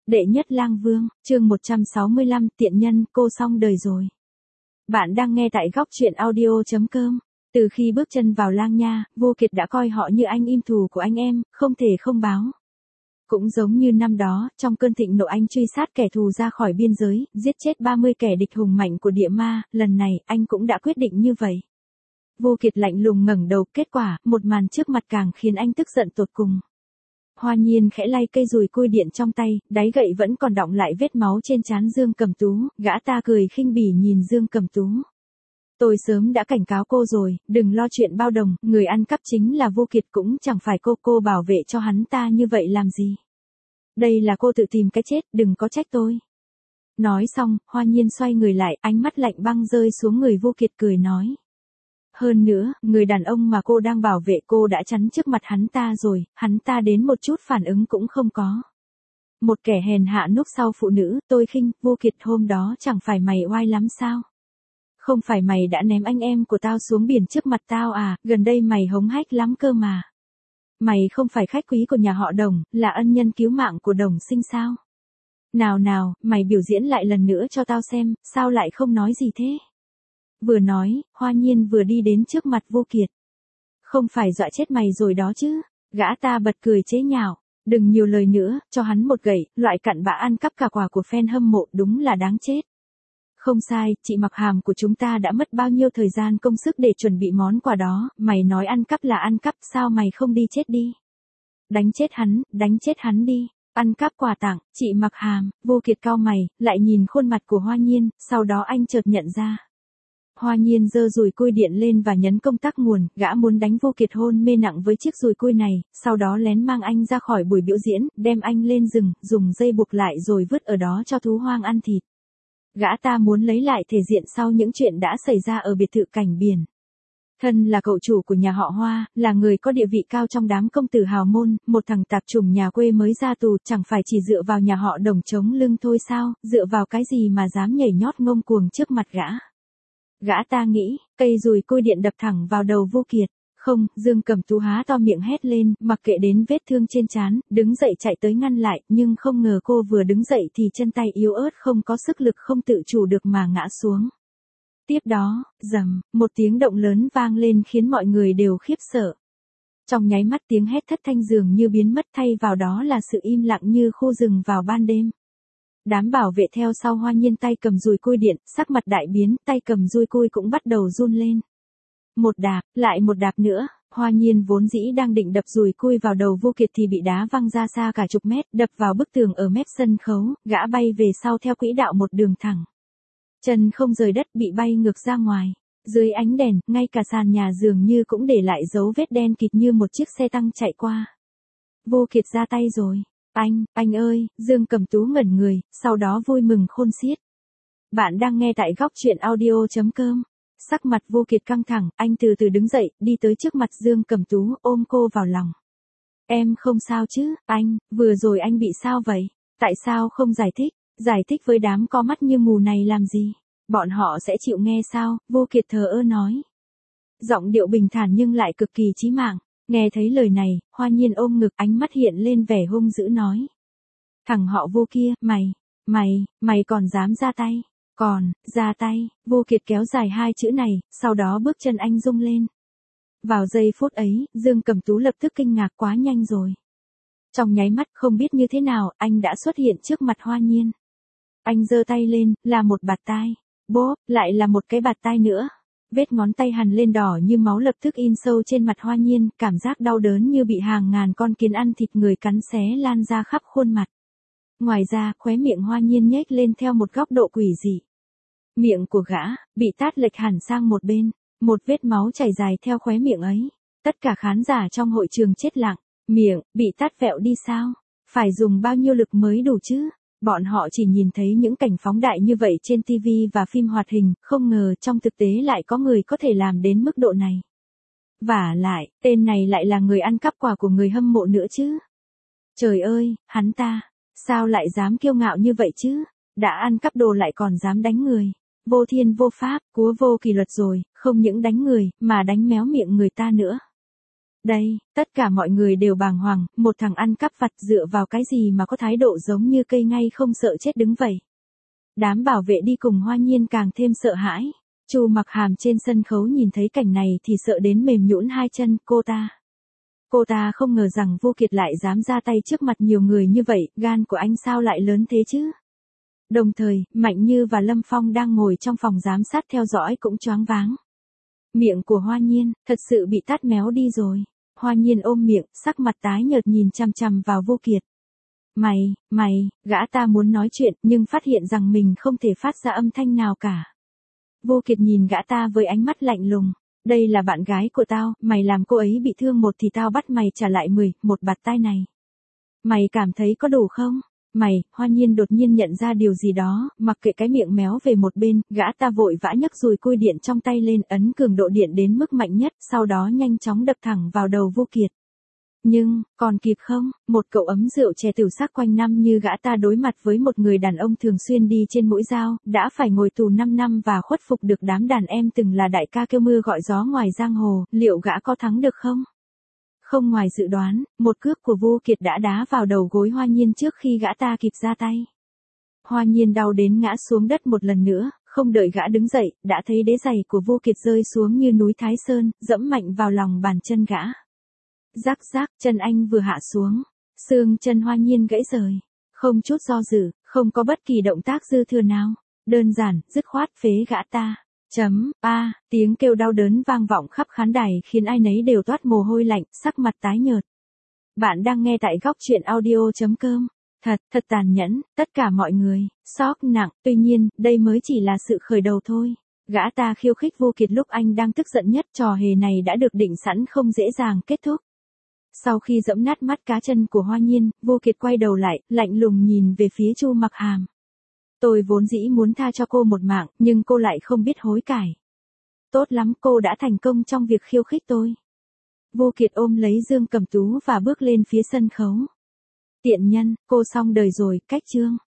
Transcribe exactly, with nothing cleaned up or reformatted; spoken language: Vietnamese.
Đệ nhất lang vương, chương một trăm sáu mươi lăm, tiện nhân, cô xong đời rồi. Bạn đang nghe tại góc truyện audio chấm com. Từ khi bước chân vào Lang Nha, Vô Kiệt đã coi họ như anh im thù của anh em, không thể không báo. Cũng giống như năm đó, trong cơn thịnh nộ anh truy sát kẻ thù ra khỏi biên giới, giết chết ba mươi kẻ địch hùng mạnh của địa ma, lần này, anh cũng đã quyết định như vậy. Vô Kiệt lạnh lùng ngẩng đầu, kết quả, một màn trước mặt càng khiến anh tức giận tột cùng. Hoa Nhiên khẽ lay cây dùi cui điện trong tay, đáy gậy vẫn còn đọng lại vết máu trên trán Dương Cẩm Tú, gã ta cười khinh bỉ nhìn Dương Cẩm Tú. Tôi sớm đã cảnh cáo cô rồi, đừng lo chuyện bao đồng, người ăn cắp chính là Vô Kiệt cũng chẳng phải cô, cô bảo vệ cho hắn ta như vậy làm gì. Đây là cô tự tìm cái chết, đừng có trách tôi. Nói xong, Hoa Nhiên xoay người lại, ánh mắt lạnh băng rơi xuống người Vô Kiệt cười nói. Hơn nữa, người đàn ông mà cô đang bảo vệ cô đã chắn trước mặt hắn ta rồi, hắn ta đến một chút phản ứng cũng không có. Một kẻ hèn hạ núp sau phụ nữ, tôi khinh, Vô Kiệt hôm đó chẳng phải mày oai lắm sao? Không phải mày đã ném anh em của tao xuống biển trước mặt tao à, gần đây mày hống hách lắm cơ mà. Mày không phải khách quý của nhà họ Đồng, là ân nhân cứu mạng của Đồng Sinh sao? Nào nào, mày biểu diễn lại lần nữa cho tao xem, sao lại không nói gì thế? Vừa nói, Hoa Nhiên vừa đi đến trước mặt Vô Kiệt. Không phải dọa chết mày rồi đó chứ, gã ta bật cười chế nhạo, đừng nhiều lời nữa, cho hắn một gậy, loại cặn bã ăn cắp cả quà của fan hâm mộ đúng là đáng chết. Không sai, chị Mặc Hàm của chúng ta đã mất bao nhiêu thời gian công sức để chuẩn bị món quà đó, mày nói ăn cắp là ăn cắp, sao mày không đi chết đi? Đánh chết hắn, đánh chết hắn đi. Ăn cắp quà tặng, chị Mặc Hàm, Vô Kiệt cau mày, lại nhìn khuôn mặt của Hoa Nhiên, sau đó anh chợt nhận ra. Hoa Nhiên giơ dùi cui điện lên và nhấn công tắc nguồn, gã muốn đánh Vô Kiệt hôn mê nặng với chiếc dùi cui này, sau đó lén mang anh ra khỏi buổi biểu diễn, đem anh lên rừng, dùng dây buộc lại rồi vứt ở đó cho thú hoang ăn thịt. Gã ta muốn lấy lại thể diện sau những chuyện đã xảy ra ở biệt thự cảnh biển. Thân là cậu chủ của nhà họ Hoa, là người có địa vị cao trong đám công tử hào môn, một thằng tạp chủng nhà quê mới ra tù, chẳng phải chỉ dựa vào nhà họ Đồng chống lưng thôi sao, dựa vào cái gì mà dám nhảy nhót ngông cuồng trước mặt gã. Gã ta nghĩ, cây dùi cui điện đập thẳng vào đầu Vô Kiệt. Không, Dương Cẩm Tú há to miệng hét lên, mặc kệ đến vết thương trên trán, đứng dậy chạy tới ngăn lại, nhưng không ngờ cô vừa đứng dậy thì chân tay yếu ớt không có sức lực không tự chủ được mà ngã xuống. Tiếp đó, rầm, một tiếng động lớn vang lên khiến mọi người đều khiếp sợ. Trong nháy mắt tiếng hét thất thanh dường như biến mất, thay vào đó là sự im lặng như khu rừng vào ban đêm. Đám bảo vệ theo sau Hoa Nhiên tay cầm dùi cui điện, sắc mặt đại biến, tay cầm dùi cui cũng bắt đầu run lên. Một đạp, lại một đạp nữa, Hoa Nhiên vốn dĩ đang định đập dùi cui vào đầu Vô Kiệt thì bị đá văng ra xa cả chục mét, đập vào bức tường ở mép sân khấu, gã bay về sau theo quỹ đạo một đường thẳng. Chân không rời đất bị bay ngược ra ngoài. Dưới ánh đèn, ngay cả sàn nhà dường như cũng để lại dấu vết đen kịt như một chiếc xe tăng chạy qua. Vô Kiệt ra tay rồi. Anh, anh ơi, Dương Cẩm Tú ngẩn người, sau đó vui mừng khôn xiết. Bạn đang nghe tại góc truyện audio chấm com. Sắc mặt Vô Kiệt căng thẳng, anh từ từ đứng dậy, đi tới trước mặt Dương Cẩm Tú, ôm cô vào lòng. Em không sao chứ, anh, vừa rồi anh bị sao vậy? Tại sao không giải thích? Giải thích với đám có mắt như mù này làm gì? Bọn họ sẽ chịu nghe sao? Vô Kiệt thờ ơ nói. Giọng điệu bình thản nhưng lại cực kỳ chí mạng. Nghe thấy lời này, Hoa Nhiên ôm ngực, ánh mắt hiện lên vẻ hung dữ nói. Thằng họ Vô kia, mày, mày, mày còn dám ra tay? Còn, ra tay, Vô Kiệt kéo dài hai chữ này, sau đó bước chân anh rung lên. Vào giây phút ấy, Dương Cẩm Tú lập tức kinh ngạc, quá nhanh rồi. Trong nháy mắt không biết như thế nào, anh đã xuất hiện trước mặt Hoa Nhiên. Anh giơ tay lên, là một bạt tai. Bốp, lại là một cái bạt tai nữa. Vết ngón tay hằn lên đỏ như máu lập tức in sâu trên mặt Hoa Nhiên, cảm giác đau đớn như bị hàng ngàn con kiến ăn thịt người cắn xé lan ra khắp khuôn mặt. Ngoài ra, khóe miệng Hoa Nhiên nhếch lên theo một góc độ quỷ dị. Miệng của gã, bị tát lệch hẳn sang một bên, một vết máu chảy dài theo khóe miệng ấy. Tất cả khán giả trong hội trường chết lặng, miệng, bị tát vẹo đi sao? Phải dùng bao nhiêu lực mới đủ chứ? Bọn họ chỉ nhìn thấy những cảnh phóng đại như vậy trên ti vi và phim hoạt hình, không ngờ trong thực tế lại có người có thể làm đến mức độ này. Vả lại, tên này lại là người ăn cắp quà của người hâm mộ nữa chứ? Trời ơi, hắn ta, sao lại dám kiêu ngạo như vậy chứ? Đã ăn cắp đồ lại còn dám đánh người. Vô thiên vô pháp, cúa vô kỷ luật rồi, không những đánh người, mà đánh méo miệng người ta nữa. Đây, tất cả mọi người đều bàng hoàng, một thằng ăn cắp vặt dựa vào cái gì mà có thái độ giống như cây ngay không sợ chết đứng vậy. Đám bảo vệ đi cùng Hoa Nhiên càng thêm sợ hãi. Chu Mặc Hàm trên sân khấu nhìn thấy cảnh này thì sợ đến mềm nhũn hai chân, cô ta. Cô ta không ngờ rằng Vô Kiệt lại dám ra tay trước mặt nhiều người như vậy, gan của anh sao lại lớn thế chứ? Đồng thời, Mạnh Như và Lâm Phong đang ngồi trong phòng giám sát theo dõi cũng choáng váng. Miệng của Hoa Nhiên, thật sự bị tát méo đi rồi. Hoa Nhiên ôm miệng, sắc mặt tái nhợt nhìn chằm chằm vào Vô Kiệt. Mày, mày, gã ta muốn nói chuyện nhưng phát hiện rằng mình không thể phát ra âm thanh nào cả. Vô Kiệt nhìn gã ta với ánh mắt lạnh lùng. Đây là bạn gái của tao, mày làm cô ấy bị thương một thì tao bắt mày trả lại mười, một bạt tai này. Mày cảm thấy có đủ không? Mày, Hoa Nhiên đột nhiên nhận ra điều gì đó, mặc kệ cái miệng méo về một bên, gã ta vội vã nhấc dùi cui điện trong tay lên ấn cường độ điện đến mức mạnh nhất, sau đó nhanh chóng đập thẳng vào đầu Vô Kiệt. Nhưng, còn kịp không, một cậu ấm rượu trẻ tiểu sắc quanh năm như gã ta đối mặt với một người đàn ông thường xuyên đi trên mũi dao, đã phải ngồi tù năm năm và khuất phục được đám đàn em từng là đại ca kêu mưa gọi gió ngoài giang hồ, liệu gã có thắng được không? Không ngoài dự đoán, một cước của Vô Kiệt đã đá vào đầu gối Hoa Nhiên trước khi gã ta kịp ra tay. Hoa Nhiên đau đến ngã xuống đất một lần nữa, không đợi gã đứng dậy, đã thấy đế giày của Vô Kiệt rơi xuống như núi Thái Sơn, dẫm mạnh vào lòng bàn chân gã. Rắc rắc, chân anh vừa hạ xuống, xương chân Hoa Nhiên gãy rời. Không chút do dự, không có bất kỳ động tác dư thừa nào. Đơn giản, dứt khoát phế gã ta. Chấm, a, tiếng kêu đau đớn vang vọng khắp khán đài khiến ai nấy đều toát mồ hôi lạnh, sắc mặt tái nhợt. Bạn đang nghe tại góc truyện audio chấm com. Thật, thật tàn nhẫn, tất cả mọi người, sốc nặng, tuy nhiên, đây mới chỉ là sự khởi đầu thôi. Gã ta khiêu khích Vô Kiệt lúc anh đang tức giận nhất, trò hề này đã được định sẵn không dễ dàng kết thúc. Sau khi giẫm nát mắt cá chân của Hoa Nhiên, Vô Kiệt quay đầu lại, lạnh lùng nhìn về phía Chu Mặc Hàm. Tôi vốn dĩ muốn tha cho cô một mạng, nhưng cô lại không biết hối cải. Tốt lắm, cô đã thành công trong việc khiêu khích tôi. Vô Kiệt ôm lấy Dương Cẩm Tú và bước lên phía sân khấu. Tiện nhân, cô xong đời rồi, cách chương.